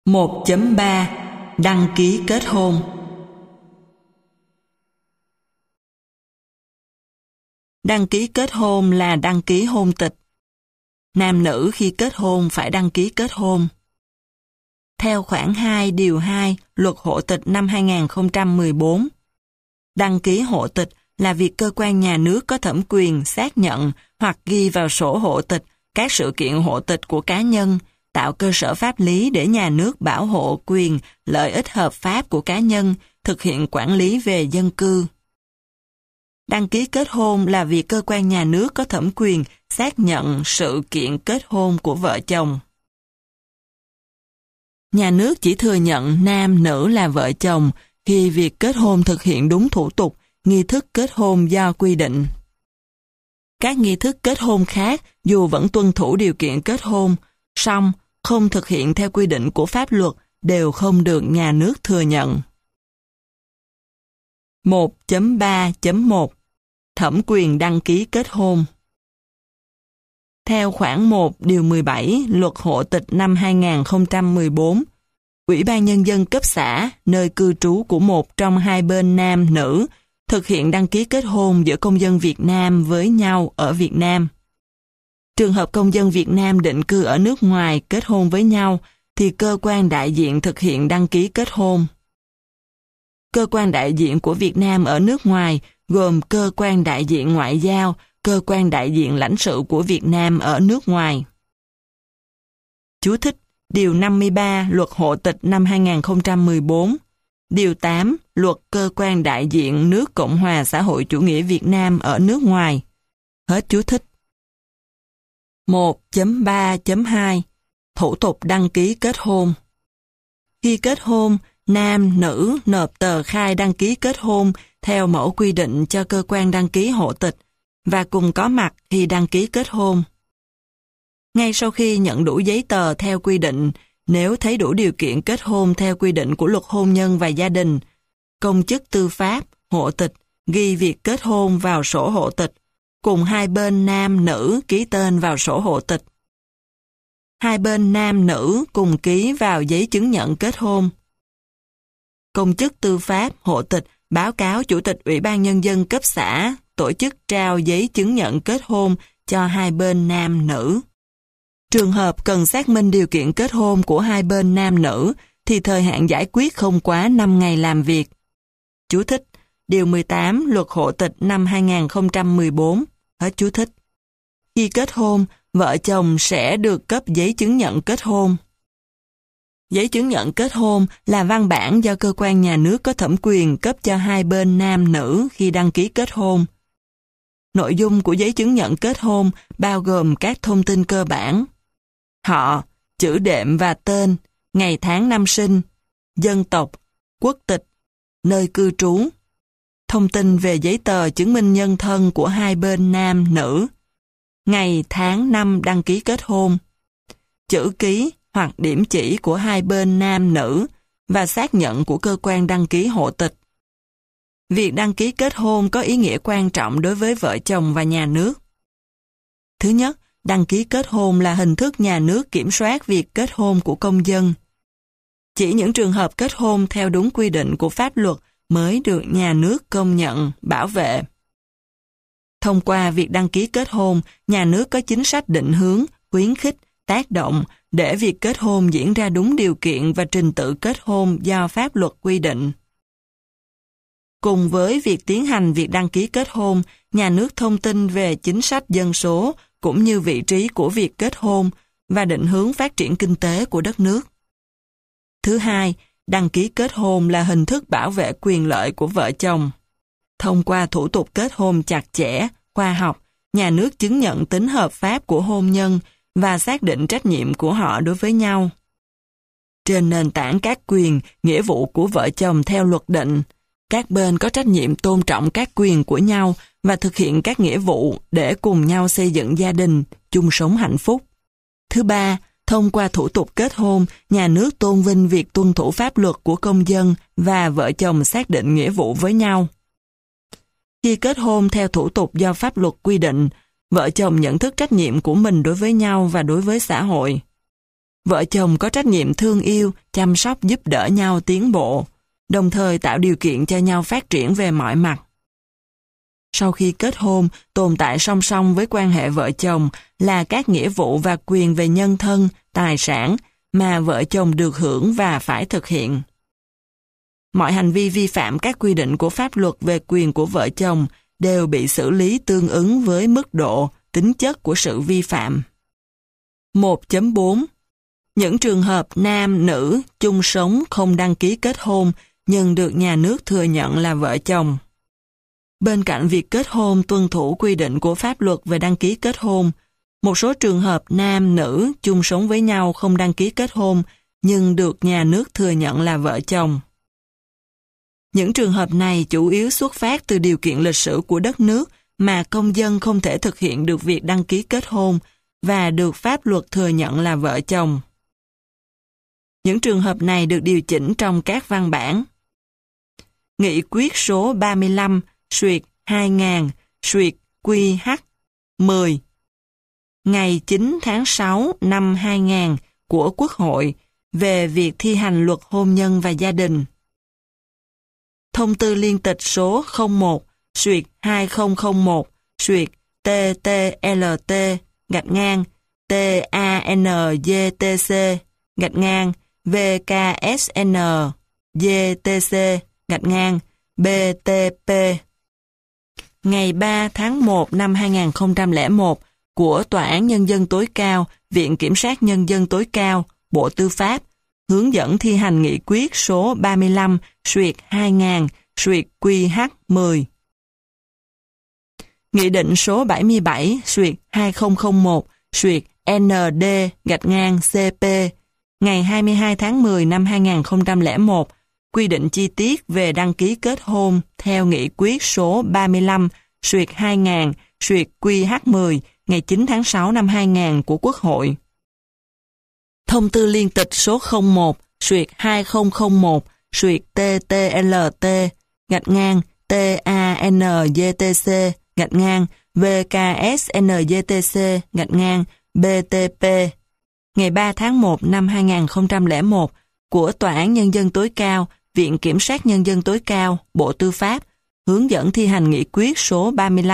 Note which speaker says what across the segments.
Speaker 1: 1.3 Đăng ký kết hôn. Đăng ký kết hôn là đăng ký hôn tịch. Nam nữ khi kết hôn phải đăng ký kết hôn. Theo khoản 2 điều 2 Luật hộ tịch năm 2014, đăng ký hộ tịch là việc cơ quan nhà nước có thẩm quyền xác nhận hoặc ghi vào sổ hộ tịch các sự kiện hộ tịch của cá nhân, tạo cơ sở pháp lý để nhà nước bảo hộ quyền, lợi ích hợp pháp của cá nhân, thực hiện quản lý về dân cư. Đăng ký kết hôn là việc cơ quan nhà nước có thẩm quyền xác nhận sự kiện kết hôn của vợ chồng. Nhà nước chỉ thừa nhận nam nữ là vợ chồng khi việc kết hôn thực hiện đúng thủ tục, nghi thức kết hôn do quy định. Các nghi thức kết hôn khác dù vẫn tuân thủ điều kiện kết hôn, song không thực hiện theo quy định của pháp luật đều không được nhà nước thừa nhận. 1.3.1 Thẩm quyền đăng ký kết hôn. Theo khoản 1 điều 17 Luật hộ tịch năm 2014, Ủy ban Nhân dân cấp xã, nơi cư trú của một trong hai bên nam nữ, thực hiện đăng ký kết hôn giữa công dân Việt Nam với nhau ở Việt Nam. Trường hợp công dân Việt Nam định cư ở nước ngoài kết hôn với nhau, thì cơ quan đại diện thực hiện đăng ký kết hôn. Cơ quan đại diện của Việt Nam ở nước ngoài gồm cơ quan đại diện ngoại giao, cơ quan đại diện lãnh sự của Việt Nam ở nước ngoài. Chú thích Điều 53 Luật hộ tịch năm 2014, Điều 8 Luật cơ quan đại diện nước Cộng hòa xã hội chủ nghĩa Việt Nam ở nước ngoài. Hết chú thích. 1.3.2 Thủ tục đăng ký kết hôn. Khi kết hôn, nam, nữ nộp tờ khai đăng ký kết hôn theo mẫu quy định cho cơ quan đăng ký hộ tịch và cùng có mặt khi đăng ký kết hôn. Ngay sau khi nhận đủ giấy tờ theo quy định, nếu thấy đủ điều kiện kết hôn theo quy định của Luật hôn nhân và gia đình, công chức tư pháp, hộ tịch ghi việc kết hôn vào sổ hộ tịch, cùng hai bên nam nữ ký tên vào sổ hộ tịch. Hai bên nam nữ cùng ký vào giấy chứng nhận kết hôn. Công chức tư pháp, hộ tịch báo cáo Chủ tịch Ủy ban Nhân dân cấp xã tổ chức trao giấy chứng nhận kết hôn cho hai bên nam nữ. Trường hợp cần xác minh điều kiện kết hôn của hai bên nam nữ thì thời hạn giải quyết không quá 5 ngày làm việc. Chú thích Điều 18 Luật hộ tịch năm 2014. Hết chú thích. Khi kết hôn, vợ chồng sẽ được cấp giấy chứng nhận kết hôn. Giấy chứng nhận kết hôn là văn bản do cơ quan nhà nước có thẩm quyền cấp cho hai bên nam nữ khi đăng ký kết hôn. Nội dung của giấy chứng nhận kết hôn bao gồm các thông tin cơ bản: họ, chữ đệm và tên, ngày tháng năm sinh, dân tộc, quốc tịch, nơi cư trú, thông tin về giấy tờ chứng minh nhân thân của hai bên nam nữ, ngày tháng năm đăng ký kết hôn, chữ ký hoặc điểm chỉ của hai bên nam nữ và xác nhận của cơ quan đăng ký hộ tịch. Việc đăng ký kết hôn có ý nghĩa quan trọng đối với vợ chồng và nhà nước. Thứ nhất, đăng ký kết hôn là hình thức nhà nước kiểm soát việc kết hôn của công dân. Chỉ những trường hợp kết hôn theo đúng quy định của pháp luật mới được nhà nước công nhận, bảo vệ. Thông qua việc đăng ký kết hôn, nhà nước có chính sách định hướng, khuyến khích, tác động để việc kết hôn diễn ra đúng điều kiện và trình tự kết hôn do pháp luật quy định. Cùng với việc tiến hành việc đăng ký kết hôn, nhà nước thông tin về chính sách dân số cũng như vị trí của việc kết hôn và định hướng phát triển kinh tế của đất nước. Thứ hai, đăng ký kết hôn là hình thức bảo vệ quyền lợi của vợ chồng. Thông qua thủ tục kết hôn chặt chẽ, khoa học, nhà nước chứng nhận tính hợp pháp của hôn nhân và xác định trách nhiệm của họ đối với nhau. Trên nền tảng các quyền, nghĩa vụ của vợ chồng theo luật định, các bên có trách nhiệm tôn trọng các quyền của nhau và thực hiện các nghĩa vụ để cùng nhau xây dựng gia đình, chung sống hạnh phúc. Thứ ba, thông qua thủ tục kết hôn, nhà nước tôn vinh việc tuân thủ pháp luật của công dân và vợ chồng xác định nghĩa vụ với nhau. Khi kết hôn theo thủ tục do pháp luật quy định, vợ chồng nhận thức trách nhiệm của mình đối với nhau và đối với xã hội. Vợ chồng có trách nhiệm thương yêu, chăm sóc giúp đỡ nhau tiến bộ, đồng thời tạo điều kiện cho nhau phát triển về mọi mặt. Sau khi kết hôn, tồn tại song song với quan hệ vợ chồng là các nghĩa vụ và quyền về nhân thân, tài sản mà vợ chồng được hưởng và phải thực hiện. Mọi hành vi vi phạm các quy định của pháp luật về quyền của vợ chồng đều bị xử lý tương ứng với mức độ, tính chất của sự vi phạm. 1.4 Những trường hợp nam, nữ, chung sống không đăng ký kết hôn nhưng được nhà nước thừa nhận là vợ chồng. Bên cạnh việc kết hôn tuân thủ quy định của pháp luật về đăng ký kết hôn, một số trường hợp nam, nữ chung sống với nhau không đăng ký kết hôn nhưng được nhà nước thừa nhận là vợ chồng. Những trường hợp này chủ yếu xuất phát từ điều kiện lịch sử của đất nước mà công dân không thể thực hiện được việc đăng ký kết hôn và được pháp luật thừa nhận là vợ chồng. Những trường hợp này được điều chỉnh trong các văn bản. Nghị quyết số 35/2000/QH10 ngày 9 tháng 6 năm 2000 của Quốc hội về việc thi hành luật hôn nhân và gia đình. Thông tư liên tịch số 01/TT-LT-TANGTSNGTC-BTP ngày 3 tháng 1 năm 2001 của Tòa án Nhân dân tối cao, Viện Kiểm sát Nhân dân tối cao, Bộ Tư pháp, hướng dẫn thi hành nghị quyết số 35/2000/QH10. Nghị định số 77/2001/ND-CP ngày 22 tháng 10 năm 2001 quy định chi tiết về đăng ký kết hôn theo nghị quyết số 35/2000/QH10 ngày 9 tháng 6 năm 2000 của Quốc hội. Thông tư liên tịch số 01/TT-LT-TANGTSNGTC-VKSNGTC-BTP ngày 3 tháng 1 năm 2001 của Tòa án Nhân dân tối cao, Viện Kiểm sát Nhân dân tối cao, Bộ Tư pháp, hướng dẫn thi hành nghị quyết số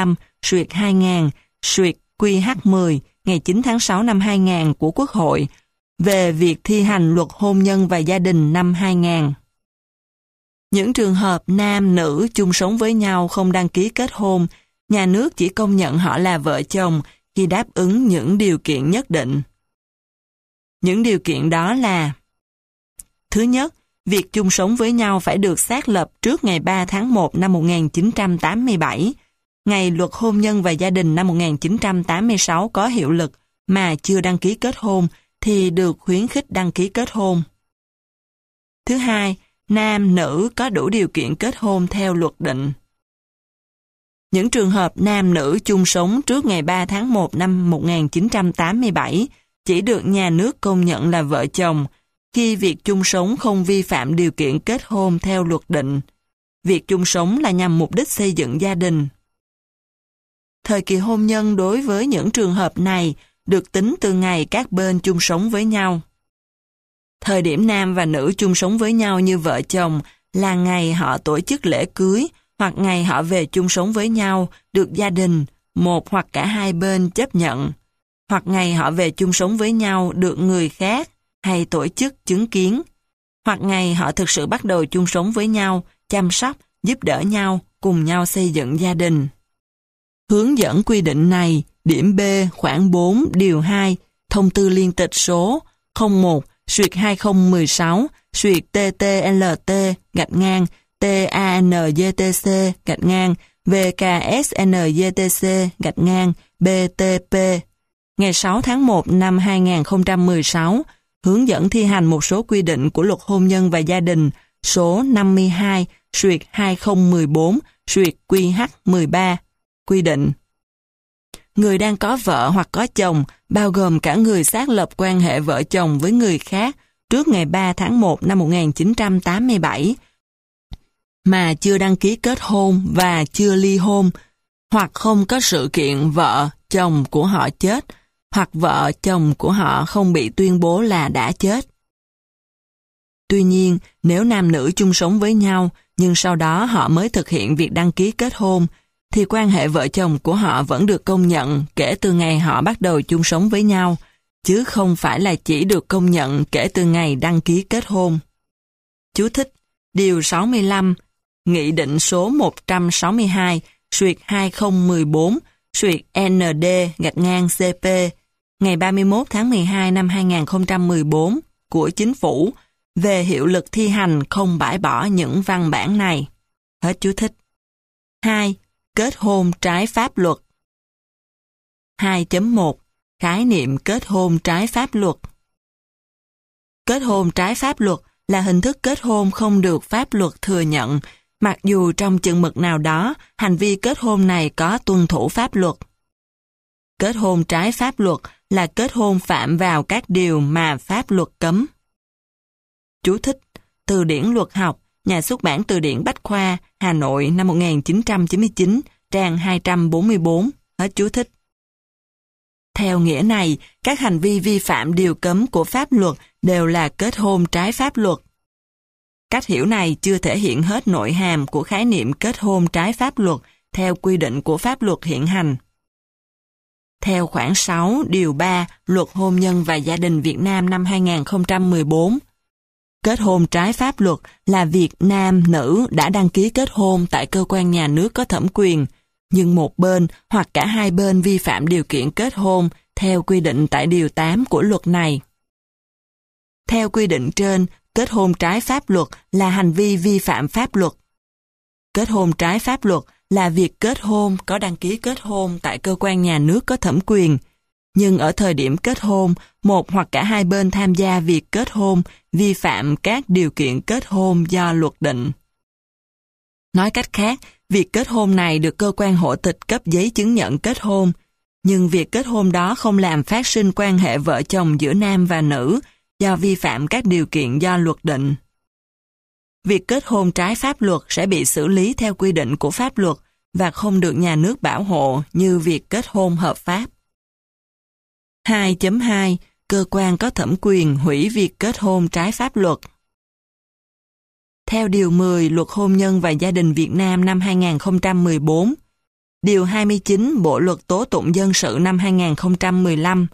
Speaker 1: 35/2000/QH10 ngày 9 tháng 6 năm 2000 của Quốc hội về việc thi hành luật hôn nhân và gia đình năm 2000. Những trường hợp nam, nữ chung sống với nhau không đăng ký kết hôn, nhà nước chỉ công nhận họ là vợ chồng khi đáp ứng những điều kiện nhất định. Những điều kiện đó là: thứ nhất, việc chung sống với nhau phải được xác lập trước ngày 3 tháng 1 năm 1987, ngày luật hôn nhân và gia đình năm 1986 có hiệu lực mà chưa đăng ký kết hôn thì được khuyến khích đăng ký kết hôn. Thứ hai, nam, nữ có đủ điều kiện kết hôn theo luật định. Những trường hợp nam, nữ chung sống trước ngày 3 tháng 1 năm 1987 chỉ được nhà nước công nhận là vợ chồng khi việc chung sống không vi phạm điều kiện kết hôn theo luật định. Việc chung sống là nhằm mục đích xây dựng gia đình. Thời kỳ hôn nhân đối với những trường hợp này được tính từ ngày các bên chung sống với nhau. Thời điểm nam và nữ chung sống với nhau như vợ chồng là ngày họ tổ chức lễ cưới hoặc ngày họ về chung sống với nhau được gia đình, một hoặc cả hai bên chấp nhận, hoặc ngày họ về chung sống với nhau được người khác hay tổ chức chứng kiến, hoặc ngày họ thực sự bắt đầu chung sống với nhau, chăm sóc, giúp đỡ nhau, cùng nhau xây dựng gia đình. Hướng dẫn quy định này, điểm B khoảng 4 điều 2, thông tư liên tịch số 01/TT-LT-TANGTSNGTC-VKSNGTC-BTP ngày 6 tháng 1 năm 2016, hướng dẫn thi hành một số quy định của luật hôn nhân và gia đình số 52/2014/QH13 quy định: người đang có vợ hoặc có chồng, bao gồm cả người xác lập quan hệ vợ chồng với người khác trước ngày 3 tháng 1 năm 1987, mà chưa đăng ký kết hôn và chưa ly hôn, hoặc không có sự kiện vợ, chồng của họ chết, hoặc vợ chồng của họ không bị tuyên bố là đã chết. Tuy nhiên, nếu nam nữ chung sống với nhau, nhưng sau đó họ mới thực hiện việc đăng ký kết hôn, thì quan hệ vợ chồng của họ vẫn được công nhận kể từ ngày họ bắt đầu chung sống với nhau, chứ không phải là chỉ được công nhận kể từ ngày đăng ký kết hôn. Chú thích: Điều 65, Nghị định số 162/2014/ND-CP ngày 31 tháng 12 năm 2014 của Chính phủ về hiệu lực thi hành không bãi bỏ những văn bản này. Hết chú thích. 2. Kết hôn trái pháp luật. 2.1 Khái niệm kết hôn trái pháp luật. Kết hôn trái pháp luật là hình thức kết hôn không được pháp luật thừa nhận, mặc dù trong chừng mực nào đó, hành vi kết hôn này có tuân thủ pháp luật. Kết hôn trái pháp luật là kết hôn phạm vào các điều mà pháp luật cấm. Chú thích: Từ điển luật học, Nhà xuất bản Từ điển Bách khoa, Hà Nội năm 1999, trang 244. Hết chú thích. Theo nghĩa này, các hành vi vi phạm điều cấm của pháp luật đều là kết hôn trái pháp luật. Cách hiểu này chưa thể hiện hết nội hàm của khái niệm kết hôn trái pháp luật theo quy định của pháp luật hiện hành. Theo khoản 6, điều 3, Luật Hôn nhân và Gia đình Việt Nam năm 2014, kết hôn trái pháp luật là việc nam, nữ đã đăng ký kết hôn tại cơ quan nhà nước có thẩm quyền, nhưng một bên hoặc cả hai bên vi phạm điều kiện kết hôn theo quy định tại Điều 8 của luật này. Theo quy định trên, kết hôn trái pháp luật là hành vi vi phạm pháp luật. Kết hôn trái pháp luật là việc kết hôn có đăng ký kết hôn tại cơ quan nhà nước có thẩm quyền, nhưng ở thời điểm kết hôn, một hoặc cả hai bên tham gia việc kết hôn vi phạm các điều kiện kết hôn do luật định. Nói cách khác, việc kết hôn này được cơ quan hộ tịch cấp giấy chứng nhận kết hôn, nhưng việc kết hôn đó không làm phát sinh quan hệ vợ chồng giữa nam và nữ do vi phạm các điều kiện do luật định. Việc kết hôn trái pháp luật sẽ bị xử lý theo quy định của pháp luật và không được nhà nước bảo hộ như việc kết hôn hợp pháp. 2.2 Cơ quan có thẩm quyền hủy việc kết hôn trái pháp luật. Theo Điều 10 Luật Hôn nhân và Gia đình Việt Nam năm 2014, Điều 29 Bộ Luật Tố tụng dân sự năm 2015,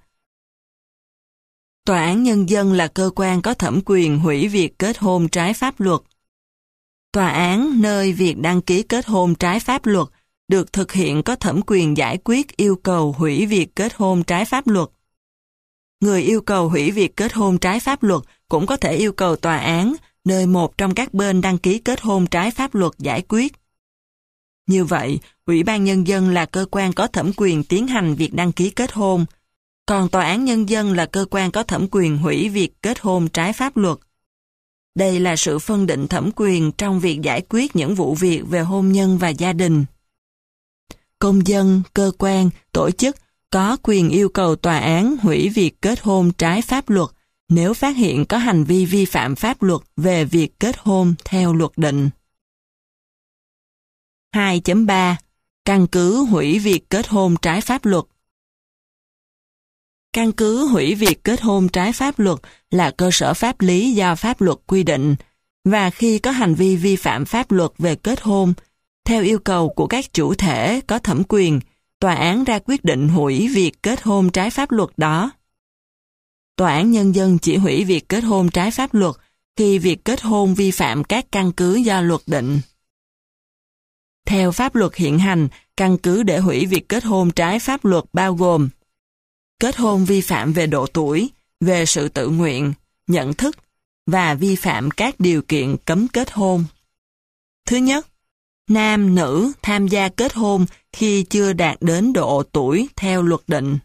Speaker 1: Tòa án Nhân dân là cơ quan có thẩm quyền hủy việc kết hôn trái pháp luật. Tòa án nơi việc đăng ký kết hôn trái pháp luật được thực hiện có thẩm quyền giải quyết yêu cầu hủy việc kết hôn trái pháp luật. Người yêu cầu hủy việc kết hôn trái pháp luật cũng có thể yêu cầu tòa án nơi một trong các bên đăng ký kết hôn trái pháp luật giải quyết. Như vậy, Ủy ban Nhân dân là cơ quan có thẩm quyền tiến hành việc đăng ký kết hôn, còn Tòa án Nhân dân là cơ quan có thẩm quyền hủy việc kết hôn trái pháp luật. Đây là sự phân định thẩm quyền trong việc giải quyết những vụ việc về hôn nhân và gia đình. Công dân, cơ quan, tổ chức có quyền yêu cầu tòa án hủy việc kết hôn trái pháp luật nếu phát hiện có hành vi vi phạm pháp luật về việc kết hôn theo luật định. 2.3 Căn cứ hủy việc kết hôn trái pháp luật. Căn cứ hủy việc kết hôn trái pháp luật là cơ sở pháp lý do pháp luật quy định, và khi có hành vi vi phạm pháp luật về kết hôn, theo yêu cầu của các chủ thể có thẩm quyền, tòa án ra quyết định hủy việc kết hôn trái pháp luật đó. Tòa án Nhân dân chỉ hủy việc kết hôn trái pháp luật khi việc kết hôn vi phạm các căn cứ do luật định. Theo pháp luật hiện hành, căn cứ để hủy việc kết hôn trái pháp luật bao gồm kết hôn vi phạm về độ tuổi, về sự tự nguyện, nhận thức và vi phạm các điều kiện cấm kết hôn. Thứ nhất, nam, nữ tham gia kết hôn khi chưa đạt đến độ tuổi theo luật định.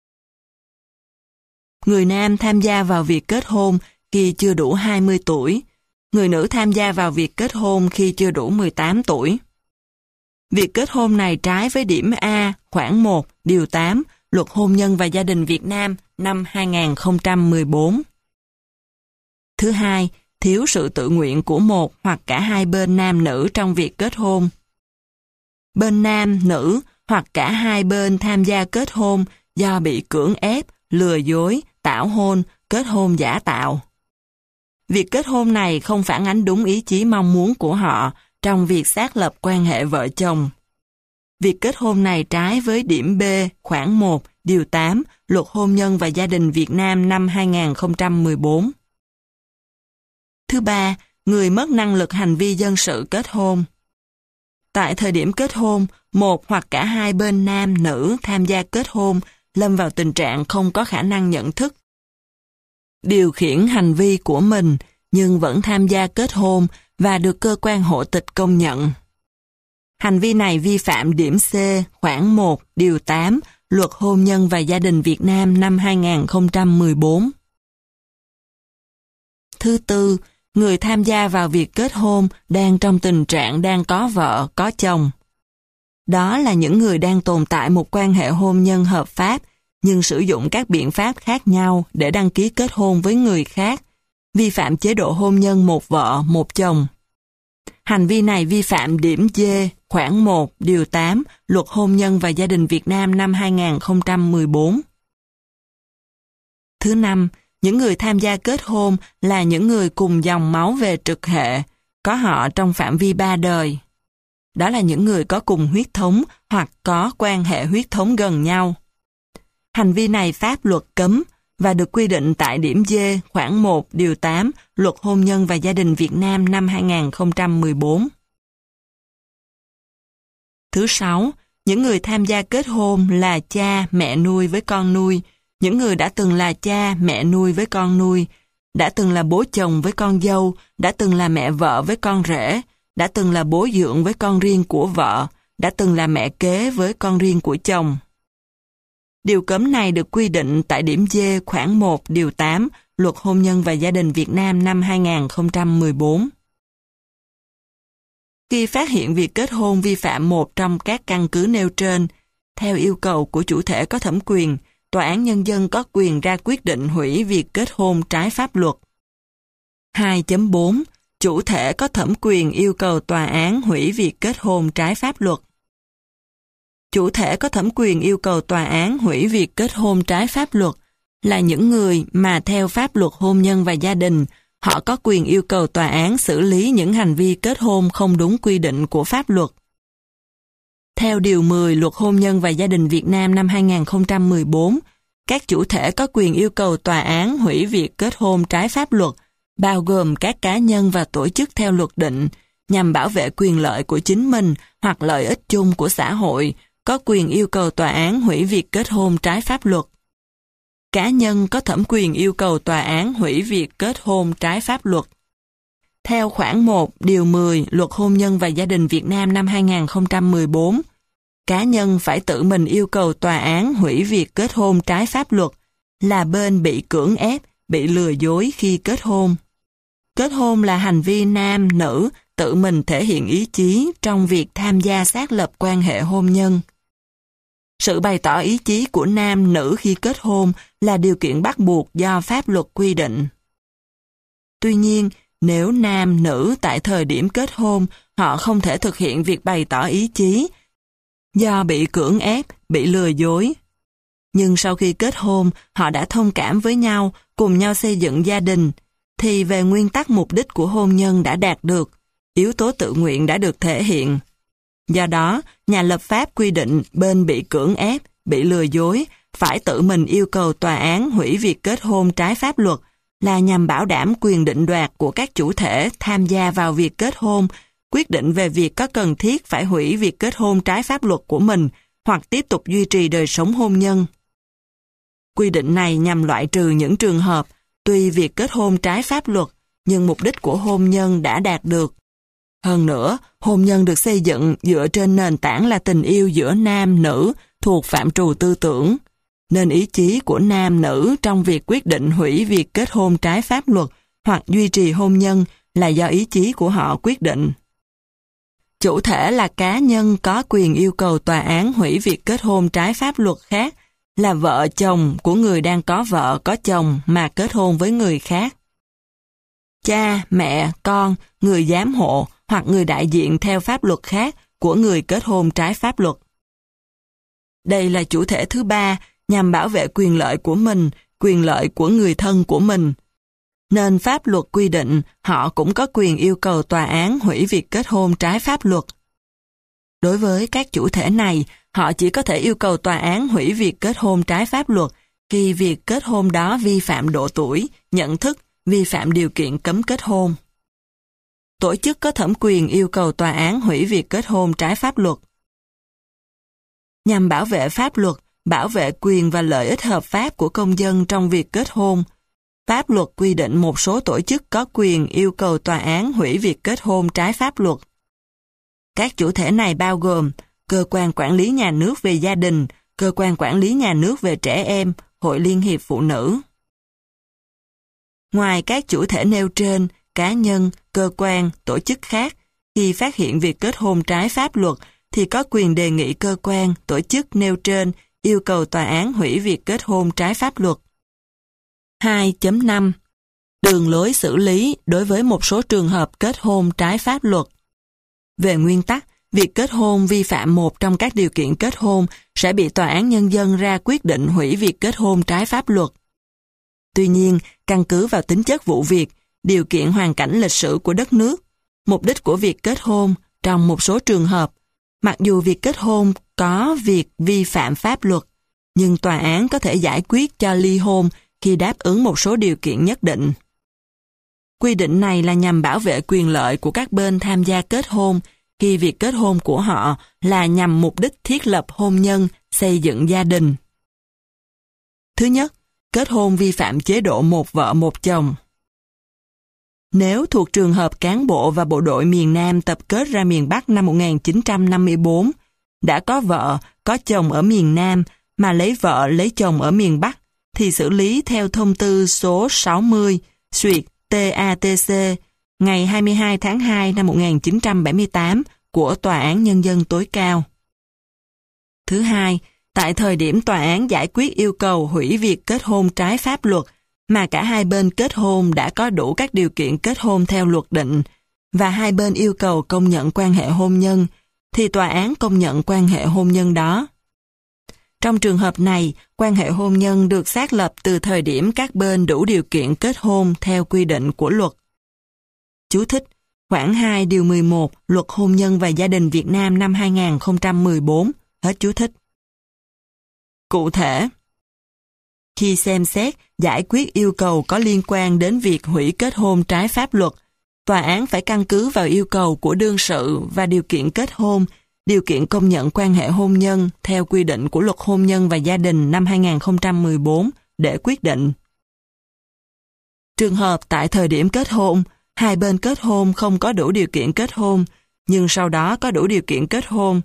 Speaker 1: Người nam tham gia vào việc kết hôn khi chưa đủ 20 tuổi, người nữ tham gia vào việc kết hôn khi chưa đủ 18 tuổi. Việc kết hôn này trái với điểm A, khoản 1, điều 8, Luật Hôn nhân và Gia đình Việt Nam năm 2014. Thứ hai, thiếu sự tự nguyện của một hoặc cả hai bên nam nữ trong việc kết hôn. Bên nam, nữ hoặc cả hai bên tham gia kết hôn do bị cưỡng ép, lừa dối, tảo hôn, kết hôn giả tạo. Việc kết hôn này không phản ánh đúng ý chí mong muốn của họ trong việc xác lập quan hệ vợ chồng. Việc kết hôn này trái với điểm B khoản 1 điều 8 Luật Hôn nhân và Gia đình Việt Nam năm 2014. Thứ ba, người mất năng lực hành vi dân sự kết hôn. Tại thời điểm kết hôn, một hoặc cả hai bên nam, nữ tham gia kết hôn lâm vào tình trạng không có khả năng nhận thức, điều khiển hành vi của mình, nhưng vẫn tham gia kết hôn và được cơ quan hộ tịch công nhận. Hành vi này vi phạm điểm C khoản 1 điều 8 Luật Hôn nhân và Gia đình Việt Nam năm 2014. Thứ tư, người tham gia vào việc kết hôn đang trong tình trạng đang có vợ, có chồng. Đó là những người đang tồn tại một quan hệ hôn nhân hợp pháp, nhưng sử dụng các biện pháp khác nhau để đăng ký kết hôn với người khác, vi phạm chế độ hôn nhân một vợ, một chồng. Hành vi này vi phạm điểm D khoản 1 điều 8 Luật Hôn nhân và Gia đình Việt Nam năm 2014. Thứ năm, những người tham gia kết hôn là những người cùng dòng máu về trực hệ, có họ trong phạm vi 3 đời. Đó là những người có cùng huyết thống hoặc có quan hệ huyết thống gần nhau. Hành vi này pháp luật cấm và được quy định tại điểm D khoản 1 điều 8 Luật Hôn nhân và Gia đình Việt Nam năm 2014. Thứ sáu, những người tham gia kết hôn là cha, mẹ nuôi với con nuôi, những người đã từng là cha, mẹ nuôi với con nuôi, đã từng là bố chồng với con dâu, đã từng là mẹ vợ với con rể, đã từng là bố dượng với con riêng của vợ, đã từng là mẹ kế với con riêng của chồng. Điều cấm này được quy định tại điểm D khoản 1 điều 8 Luật Hôn nhân và Gia đình Việt Nam năm 2014. Khi phát hiện việc kết hôn vi phạm một trong các căn cứ nêu trên, theo yêu cầu của chủ thể có thẩm quyền, Tòa án Nhân dân có quyền ra quyết định hủy việc kết hôn trái pháp luật. 2.4. Chủ thể có thẩm quyền yêu cầu tòa án hủy việc kết hôn trái pháp luật. Chủ thể có thẩm quyền yêu cầu tòa án hủy việc kết hôn trái pháp luật là những người mà theo pháp luật hôn nhân và gia đình, họ có quyền yêu cầu tòa án xử lý những hành vi kết hôn không đúng quy định của pháp luật. Theo Điều 10 Luật Hôn nhân và Gia đình Việt Nam năm 2014, các chủ thể có quyền yêu cầu tòa án hủy việc kết hôn trái pháp luật, bao gồm các cá nhân và tổ chức theo luật định, nhằm bảo vệ quyền lợi của chính mình hoặc lợi ích chung của xã hội, có quyền yêu cầu tòa án hủy việc kết hôn trái pháp luật. Cá nhân có thẩm quyền yêu cầu tòa án hủy việc kết hôn trái pháp luật. Theo khoản 1 điều 10 Luật Hôn nhân và Gia đình Việt Nam năm 2014, cá nhân phải tự mình yêu cầu tòa án hủy việc kết hôn trái pháp luật là bên bị cưỡng ép, bị lừa dối khi kết hôn. Kết hôn là hành vi nam, nữ tự mình thể hiện ý chí trong việc tham gia xác lập quan hệ hôn nhân. Sự bày tỏ ý chí của nam, nữ khi kết hôn là điều kiện bắt buộc do pháp luật quy định. Tuy nhiên, nếu nam, nữ tại thời điểm kết hôn, họ không thể thực hiện việc bày tỏ ý chí do bị cưỡng ép, bị lừa dối. Nhưng sau khi kết hôn, họ đã thông cảm với nhau, cùng nhau xây dựng gia đình, thì về nguyên tắc mục đích của hôn nhân đã đạt được, yếu tố tự nguyện đã được thể hiện. Do đó, nhà lập pháp quy định bên bị cưỡng ép, bị lừa dối, phải tự mình yêu cầu tòa án hủy việc kết hôn trái pháp luật là nhằm bảo đảm quyền định đoạt của các chủ thể tham gia vào việc kết hôn, quyết định về việc có cần thiết phải hủy việc kết hôn trái pháp luật của mình hoặc tiếp tục duy trì đời sống hôn nhân. Quy định này nhằm loại trừ những trường hợp tuy việc kết hôn trái pháp luật nhưng mục đích của hôn nhân đã đạt được. Hơn nữa, hôn nhân được xây dựng dựa trên nền tảng là tình yêu giữa nam, nữ thuộc phạm trù tư tưởng, nên ý chí của nam, nữ trong việc quyết định hủy việc kết hôn trái pháp luật hoặc duy trì hôn nhân là do ý chí của họ quyết định. Chủ thể là cá nhân có quyền yêu cầu tòa án hủy việc kết hôn trái pháp luật khác là vợ chồng của người đang có vợ, có chồng mà kết hôn với người khác. Cha, mẹ, con, người giám hộ hoặc người đại diện theo pháp luật khác của người kết hôn trái pháp luật. Đây là chủ thể thứ ba nhằm bảo vệ quyền lợi của mình, quyền lợi của người thân của mình. Nên pháp luật quy định họ cũng có quyền yêu cầu tòa án hủy việc kết hôn trái pháp luật. Đối với các chủ thể này, họ chỉ có thể yêu cầu tòa án hủy việc kết hôn trái pháp luật khi việc kết hôn đó vi phạm độ tuổi, nhận thức, vi phạm điều kiện cấm kết hôn. Tổ chức có thẩm quyền yêu cầu tòa án hủy việc kết hôn trái pháp luật. Nhằm bảo vệ pháp luật, bảo vệ quyền và lợi ích hợp pháp của công dân trong việc kết hôn, pháp luật quy định một số tổ chức có quyền yêu cầu tòa án hủy việc kết hôn trái pháp luật. Các chủ thể này bao gồm Cơ quan Quản lý Nhà nước về gia đình, Cơ quan Quản lý Nhà nước về trẻ em, Hội Liên hiệp Phụ nữ. Ngoài các chủ thể nêu trên, cá nhân, cơ quan, tổ chức khác, khi phát hiện việc kết hôn trái pháp luật thì có quyền đề nghị cơ quan, tổ chức nêu trên yêu cầu tòa án hủy việc kết hôn trái pháp luật. 2.5 Đường lối xử lý đối với một số trường hợp kết hôn trái pháp luật. Về nguyên tắc, việc kết hôn vi phạm một trong các điều kiện kết hôn sẽ bị tòa án nhân dân ra quyết định hủy việc kết hôn trái pháp luật. Tuy nhiên, căn cứ vào tính chất vụ việc, điều kiện hoàn cảnh lịch sử của đất nước, mục đích của việc kết hôn trong một số trường hợp, mặc dù việc kết hôn có việc vi phạm pháp luật, nhưng tòa án có thể giải quyết cho ly hôn khi đáp ứng một số điều kiện nhất định. Quy định này là nhằm bảo vệ quyền lợi của các bên tham gia kết hôn khi việc kết hôn của họ là nhằm mục đích thiết lập hôn nhân, xây dựng gia đình. Thứ nhất, kết hôn vi phạm chế độ một vợ một chồng. Nếu thuộc trường hợp cán bộ và bộ đội miền Nam tập kết ra miền Bắc năm 1954, đã có vợ, có chồng ở miền Nam mà lấy vợ, lấy chồng ở miền Bắc, thì xử lý theo thông tư số 60, xuyệt TATC, ngày 22 tháng 2 năm 1978 của Tòa án Nhân dân tối cao. Thứ hai, tại thời điểm tòa án giải quyết yêu cầu hủy việc kết hôn trái pháp luật mà cả hai bên kết hôn đã có đủ các điều kiện kết hôn theo luật định và hai bên yêu cầu công nhận quan hệ hôn nhân, thì tòa án công nhận quan hệ hôn nhân đó. Trong trường hợp này, quan hệ hôn nhân được xác lập từ thời điểm các bên đủ điều kiện kết hôn theo quy định của luật. Chú thích: Khoản 2 điều 11 Luật Hôn nhân và Gia đình Việt Nam năm 2014. Hết chú thích. Cụ thể, khi xem xét, giải quyết yêu cầu có liên quan đến việc hủy kết hôn trái pháp luật, tòa án phải căn cứ vào yêu cầu của đương sự và điều kiện kết hôn, điều kiện công nhận quan hệ hôn nhân theo quy định của Luật Hôn nhân và Gia đình năm 2014 để quyết định. Trường hợp tại thời điểm kết hôn, hai bên kết hôn không có đủ điều kiện kết hôn, nhưng sau đó có đủ điều kiện kết hôn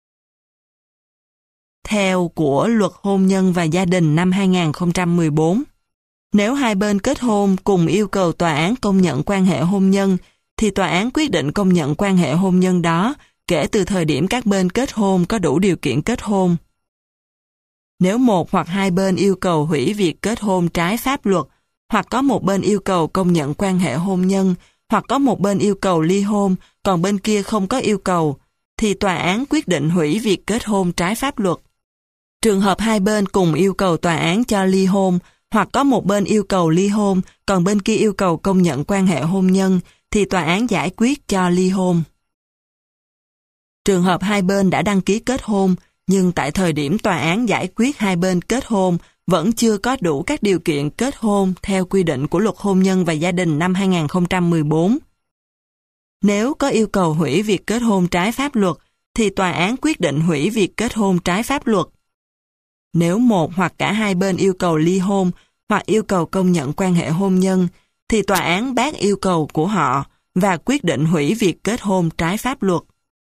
Speaker 1: theo của Luật Hôn nhân và Gia đình năm 2014. Nếu hai bên kết hôn cùng yêu cầu tòa án công nhận quan hệ hôn nhân, thì tòa án quyết định công nhận quan hệ hôn nhân đó kể từ thời điểm các bên kết hôn có đủ điều kiện kết hôn. Nếu một hoặc hai bên yêu cầu hủy việc kết hôn trái pháp luật, hoặc có một bên yêu cầu công nhận quan hệ hôn nhân, hoặc có một bên yêu cầu ly hôn, còn bên kia không có yêu cầu, thì tòa án quyết định hủy việc kết hôn trái pháp luật. Trường hợp hai bên cùng yêu cầu tòa án cho ly hôn, hoặc có một bên yêu cầu ly hôn, còn bên kia yêu cầu công nhận quan hệ hôn nhân, thì tòa án giải quyết cho ly hôn. Trường hợp hai bên đã đăng ký kết hôn, nhưng tại thời điểm tòa án giải quyết hai bên kết hôn vẫn chưa có đủ các điều kiện kết hôn theo quy định của Luật Hôn nhân và Gia đình năm 2014. Nếu có yêu cầu hủy việc kết hôn trái pháp luật, thì tòa án quyết định hủy việc kết hôn trái pháp luật. Nếu một hoặc cả hai bên yêu cầu ly hôn hoặc yêu cầu công nhận quan hệ hôn nhân, thì tòa án bác yêu cầu của họ và quyết định hủy việc kết hôn trái pháp luật.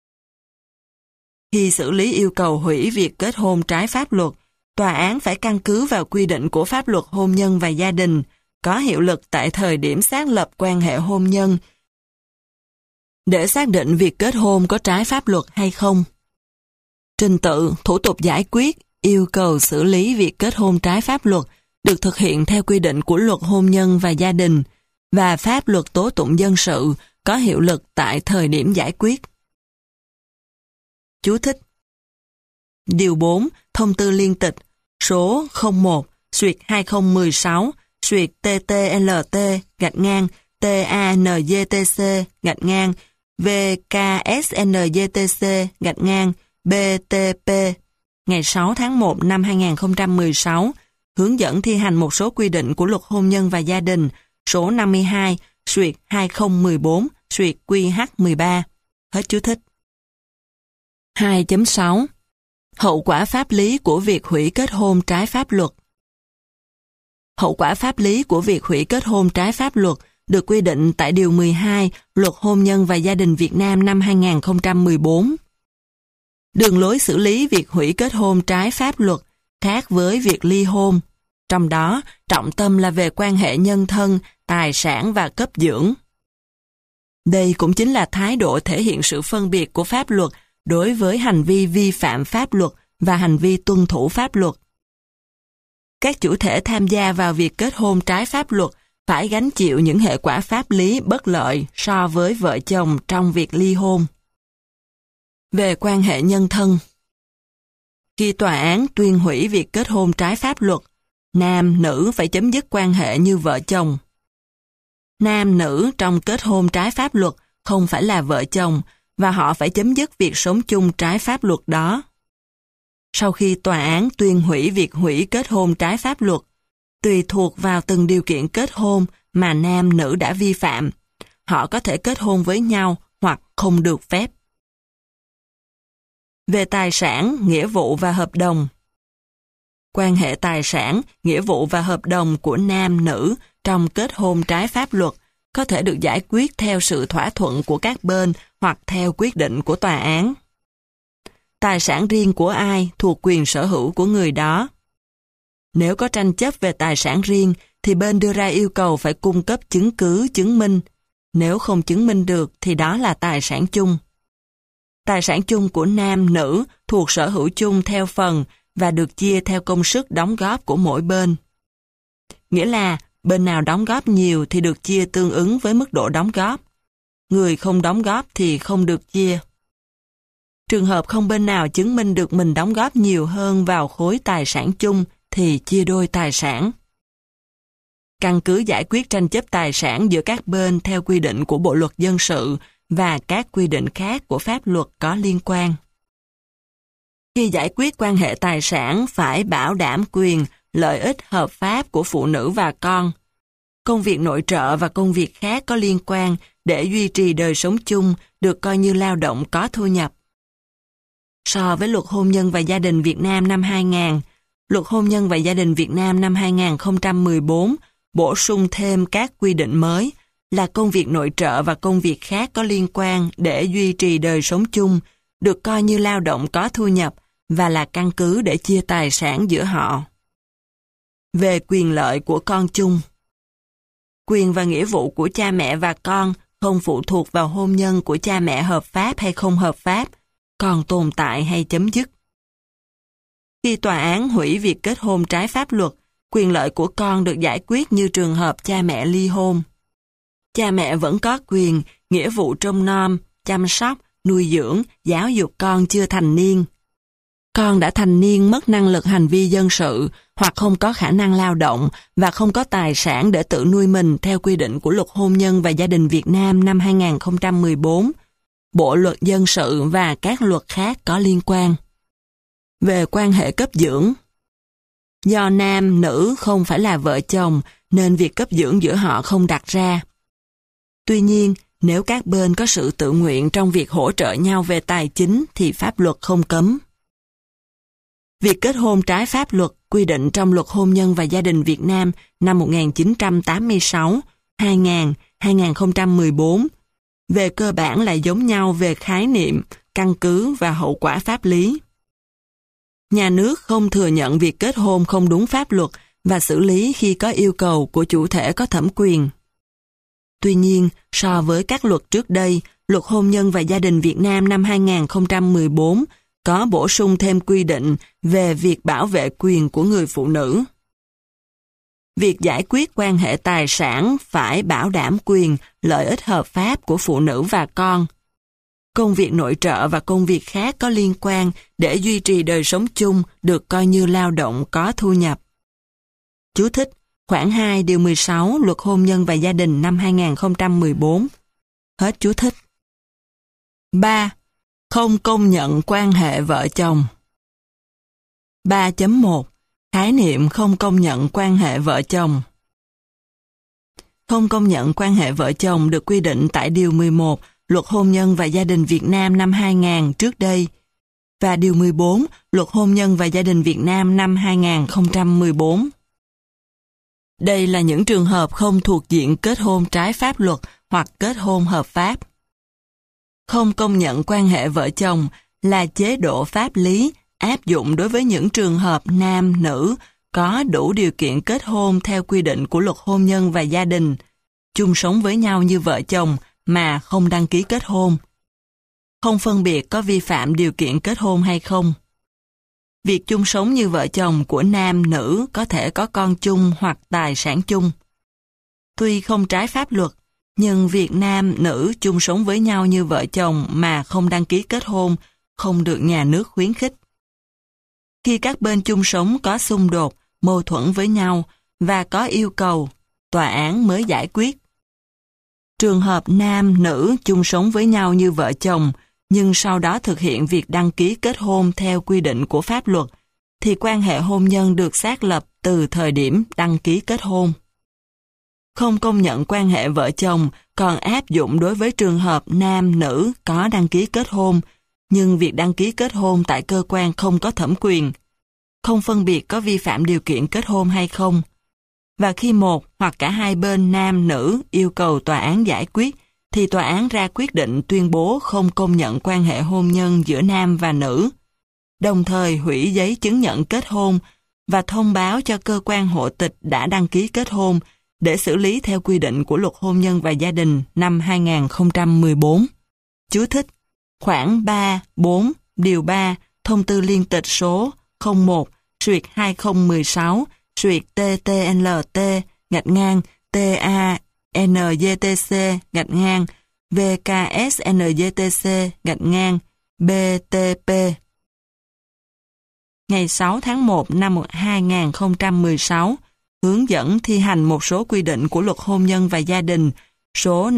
Speaker 1: Khi xử lý yêu cầu hủy việc kết hôn trái pháp luật, tòa án phải căn cứ vào quy định của pháp luật hôn nhân và gia đình, có hiệu lực tại thời điểm xác lập quan hệ hôn nhân, để xác định việc kết hôn có trái pháp luật hay không. Trình tự, thủ tục giải quyết, yêu cầu xử lý việc kết hôn trái pháp luật được thực hiện theo quy định của Luật Hôn nhân và Gia đình và pháp luật tố tụng dân sự có hiệu lực tại thời điểm giải quyết. Chú thích: Điều 4, Thông tư liên tịch, số 01/TTLT-TANGTC-VKSNGTC-BTP ngày 6 tháng 1 năm 2016 hướng dẫn thi hành một số quy định của Luật Hôn nhân và Gia đình số 52/2014/QH13. Hết chú thích. 2.6 Hậu quả pháp lý của việc hủy kết hôn trái pháp luật. Hậu quả pháp lý của việc hủy kết hôn trái pháp luật được quy định tại Điều 12 Luật Hôn nhân và Gia đình Việt Nam năm 2014. Đường lối xử lý việc hủy kết hôn trái pháp luật khác với việc ly hôn, trong đó trọng tâm là về quan hệ nhân thân, tài sản và cấp dưỡng. Đây cũng chính là thái độ thể hiện sự phân biệt của pháp luật đối với hành vi vi phạm pháp luật và hành vi tuân thủ pháp luật. Các chủ thể tham gia vào việc kết hôn trái pháp luật phải gánh chịu những hệ quả pháp lý bất lợi so với vợ chồng trong việc ly hôn. Về quan hệ nhân thân, khi tòa án tuyên hủy việc kết hôn trái pháp luật, nam, nữ phải chấm dứt quan hệ như vợ chồng. Nam, nữ trong kết hôn trái pháp luật không phải là vợ chồng và họ phải chấm dứt việc sống chung trái pháp luật đó. Sau khi tòa án tuyên hủy việc hủy kết hôn trái pháp luật, tùy thuộc vào từng điều kiện kết hôn mà nam, nữ đã vi phạm, họ có thể kết hôn với nhau hoặc không được phép. Về tài sản, nghĩa vụ và hợp đồng. Quan hệ tài sản, nghĩa vụ và hợp đồng của nam, nữ trong kết hôn trái pháp luật có thể được giải quyết theo sự thỏa thuận của các bên hoặc theo quyết định của tòa án. Tài sản riêng của ai thuộc quyền sở hữu của người đó. Nếu có tranh chấp về tài sản riêng thì bên đưa ra yêu cầu phải cung cấp chứng cứ chứng minh. Nếu không chứng minh được thì đó là tài sản chung. Tài sản chung của nam, nữ thuộc sở hữu chung theo phần và được chia theo công sức đóng góp của mỗi bên. Nghĩa là bên nào đóng góp nhiều thì được chia tương ứng với mức độ đóng góp. Người không đóng góp thì không được chia. Trường hợp không bên nào chứng minh được mình đóng góp nhiều hơn vào khối tài sản chung thì chia đôi tài sản. Căn cứ giải quyết tranh chấp tài sản giữa các bên theo quy định của Bộ Luật Dân sự và các quy định khác của pháp luật có liên quan. Khi giải quyết quan hệ tài sản phải bảo đảm quyền, lợi ích hợp pháp của phụ nữ và con, công việc nội trợ và công việc khác có liên quan để duy trì đời sống chung được coi như lao động có thu nhập. So với Luật Hôn nhân và Gia đình Việt Nam năm 2000, Luật Hôn nhân và Gia đình Việt Nam năm 2014 bổ sung thêm các quy định mới là công việc nội trợ và công việc khác có liên quan để duy trì đời sống chung được coi như lao động có thu nhập và là căn cứ để chia tài sản giữa họ. Về quyền lợi của con chung, quyền và nghĩa vụ của cha mẹ và con không phụ thuộc vào hôn nhân của cha mẹ hợp pháp hay không hợp pháp, còn tồn tại hay chấm dứt. Khi tòa án hủy việc kết hôn trái pháp luật, quyền lợi của con được giải quyết như trường hợp cha mẹ ly hôn. Cha mẹ vẫn có quyền, nghĩa vụ trông nom, chăm sóc, nuôi dưỡng, giáo dục con chưa thành niên. Con đã thành niên mất năng lực hành vi dân sự hoặc không có khả năng lao động và không có tài sản để tự nuôi mình theo quy định của Luật Hôn nhân và Gia đình Việt Nam năm 2014, Bộ Luật Dân sự và các luật khác có liên quan. Về quan hệ cấp dưỡng, do nam, nữ không phải là vợ chồng nên việc cấp dưỡng giữa họ không đặt ra. Tuy nhiên, nếu các bên có sự tự nguyện trong việc hỗ trợ nhau về tài chính thì pháp luật không cấm. Việc kết hôn trái pháp luật quy định trong Luật Hôn nhân và Gia đình Việt Nam năm 1986, 2000, 2014 về cơ bản là giống nhau về khái niệm, căn cứ và hậu quả pháp lý. Nhà nước không thừa nhận việc kết hôn không đúng pháp luật và xử lý khi có yêu cầu của chủ thể có thẩm quyền. Tuy nhiên, so với các luật trước đây, Luật Hôn nhân và Gia đình Việt Nam năm 2014 có bổ sung thêm quy định về việc bảo vệ quyền của người phụ nữ. Việc giải quyết quan hệ tài sản phải bảo đảm quyền, lợi ích hợp pháp của phụ nữ và con. Công việc nội trợ và công việc khác có liên quan để duy trì đời sống chung được coi như lao động có thu nhập. Chú thích: Khoản 2 điều 16 Luật Hôn nhân và Gia đình năm 2014. Hết chú thích. 3. Không công nhận quan hệ vợ chồng. 3.1 Khái niệm không công nhận quan hệ vợ chồng. Không công nhận quan hệ vợ chồng được quy định tại Điều 11 Luật Hôn nhân và Gia đình Việt Nam năm 2000 trước đây và Điều 14 Luật Hôn nhân và Gia đình Việt Nam năm 2014. Đây là những trường hợp không thuộc diện kết hôn trái pháp luật hoặc kết hôn hợp pháp. Không công nhận quan hệ vợ chồng là chế độ pháp lý áp dụng đối với những trường hợp nam, nữ có đủ điều kiện kết hôn theo quy định của Luật Hôn nhân và Gia đình, chung sống với nhau như vợ chồng mà không đăng ký kết hôn. Không phân biệt có vi phạm điều kiện kết hôn hay không. Việc chung sống như vợ chồng của nam, nữ có thể có con chung hoặc tài sản chung. Tuy không trái pháp luật, nhưng việc nam, nữ chung sống với nhau như vợ chồng mà không đăng ký kết hôn không được nhà nước khuyến khích. Khi các bên chung sống có xung đột, mâu thuẫn với nhau và có yêu cầu, tòa án mới giải quyết. Trường hợp nam, nữ chung sống với nhau như vợ chồng, nhưng sau đó thực hiện việc đăng ký kết hôn theo quy định của pháp luật, thì quan hệ hôn nhân được xác lập từ thời điểm đăng ký kết hôn. Không công nhận quan hệ vợ chồng còn áp dụng đối với trường hợp nam, nữ có đăng ký kết hôn, nhưng việc đăng ký kết hôn tại cơ quan không có thẩm quyền, không phân biệt có vi phạm điều kiện kết hôn hay không. Và khi một hoặc cả hai bên nam, nữ yêu cầu tòa án giải quyết, thì tòa án ra quyết định tuyên bố không công nhận quan hệ hôn nhân giữa nam và nữ, đồng thời hủy giấy chứng nhận kết hôn và thông báo cho cơ quan hộ tịch đã đăng ký kết hôn để xử lý theo quy định của Luật Hôn nhân và Gia đình năm 2014. Chú thích: Khoản 3, 4, Điều 3, Thông tư liên tịch số 01/TT-NLT-TANGTC-VKSNGTC-BTP ngày 6 tháng 1 năm 2016 hướng dẫn thi hành một số quy định của Luật Hôn nhân và Gia đình số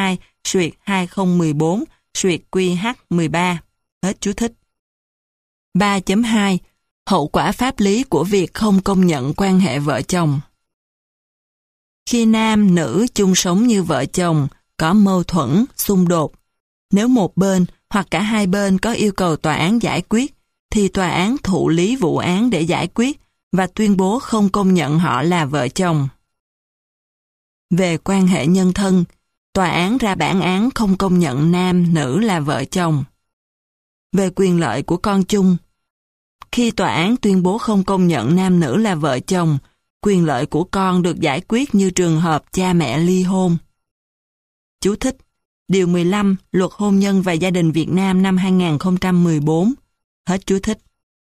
Speaker 1: 52/2014/QH13. Hết chú thích. 3.2 Hậu quả pháp lý của việc không công nhận quan hệ vợ chồng. Khi nam, nữ chung sống như vợ chồng, có mâu thuẫn, xung đột, nếu một bên hoặc cả hai bên có yêu cầu tòa án giải quyết, thì tòa án thụ lý vụ án để giải quyết và tuyên bố không công nhận họ là vợ chồng. Về quan hệ nhân thân, tòa án ra bản án không công nhận nam, nữ là vợ chồng. Về quyền lợi của con chung, khi tòa án tuyên bố không công nhận nam nữ là vợ chồng, quyền lợi của con được giải quyết như trường hợp cha mẹ ly hôn. Chú thích: Điều 15 Luật Hôn nhân và Gia đình Việt Nam năm 2014. Hết chú thích.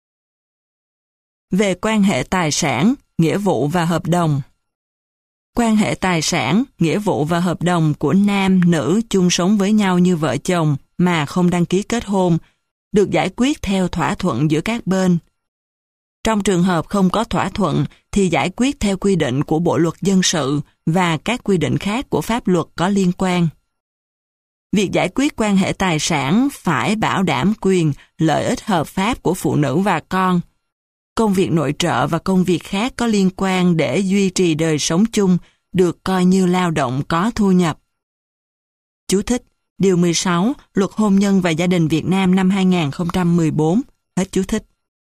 Speaker 1: Về quan hệ tài sản, nghĩa vụ và hợp đồng. Quan hệ tài sản, nghĩa vụ và hợp đồng của nam, nữ chung sống với nhau như vợ chồng mà không đăng ký kết hôn, được giải quyết theo thỏa thuận giữa các bên. Trong trường hợp không có thỏa thuận thì giải quyết theo quy định của Bộ Luật Dân sự và các quy định khác của pháp luật có liên quan. Việc giải quyết quan hệ tài sản phải bảo đảm quyền, lợi ích hợp pháp của phụ nữ và con. Công việc nội trợ và công việc khác có liên quan để duy trì đời sống chung được coi như lao động có thu nhập. Chú thích: Điều 16 Luật Hôn nhân và Gia đình Việt Nam năm 2014. Hết chú thích.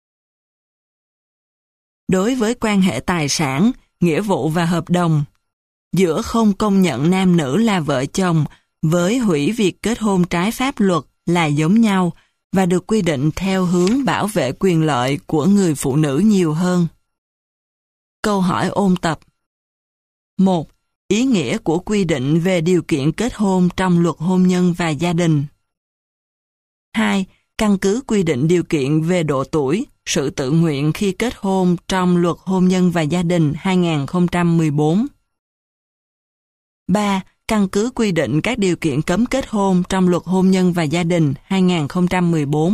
Speaker 1: Đối với quan hệ tài sản, nghĩa vụ và hợp đồng, giữa không công nhận nam nữ là vợ chồng với hủy việc kết hôn trái pháp luật là giống nhau và được quy định theo hướng bảo vệ quyền lợi của người phụ nữ nhiều hơn. Câu hỏi ôn tập. 1. Ý nghĩa của quy định về điều kiện kết hôn trong Luật Hôn nhân và Gia đình. 2. Căn cứ quy định điều kiện về độ tuổi, sự tự nguyện khi kết hôn trong Luật Hôn nhân và Gia đình 2014. 3. căn cứ quy định các điều kiện cấm kết hôn trong Luật Hôn nhân và Gia đình 2014.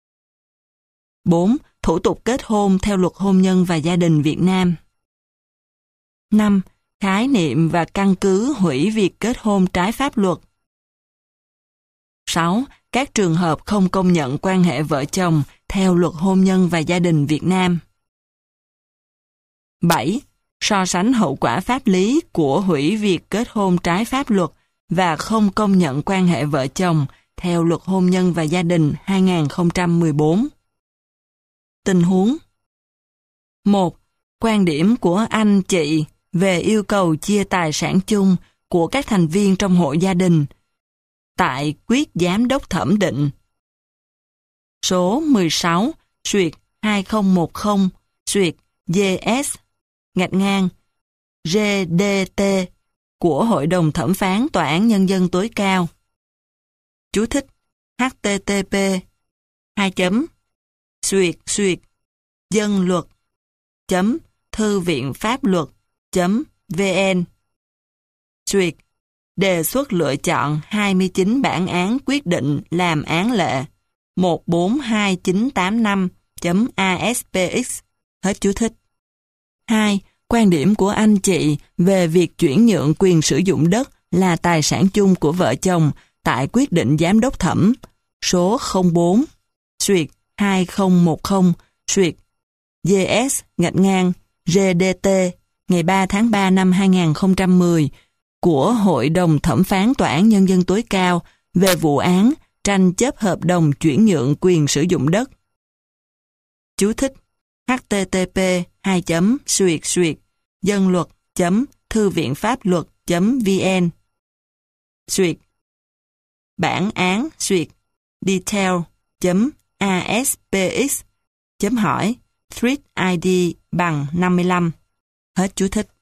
Speaker 1: 4. Thủ tục kết hôn theo Luật Hôn nhân và Gia đình Việt Nam. 5. Khái niệm và căn cứ hủy việc kết hôn trái pháp luật. 6. Các trường hợp không công nhận quan hệ vợ chồng theo Luật Hôn nhân và Gia đình Việt Nam. 7. So sánh hậu quả pháp lý của hủy việc kết hôn trái pháp luật và không công nhận quan hệ vợ chồng theo Luật Hôn nhân và Gia đình 2014. Tình huống 1. Quan điểm của anh chị về yêu cầu chia tài sản chung của các thành viên trong hộ gia đình tại quyết giám đốc thẩm định số 16/GS-GDT của Hội đồng Thẩm phán Tòa án Nhân dân tối cao. Chú thích: http://dân luật.thư viện pháp luật.vn đề xuất lựa chọn 29 bản án quyết định làm án lệ 142985.aspx. Hết chú thích. 2. Quan điểm của anh chị về việc chuyển nhượng quyền sử dụng đất là tài sản chung của vợ chồng tại quyết định giám đốc thẩm số 04/2010/GS-GDT ngày 3 tháng 3 năm 2010 của Hội đồng Thẩm phán Tòa án Nhân dân tối cao về vụ án tranh chấp hợp đồng chuyển nhượng quyền sử dụng đất. Chú thích: http://dân luật.thư viện pháp luật.vn bản án detail.aspx hỏi thread ID bằng 55. Hết chú thích.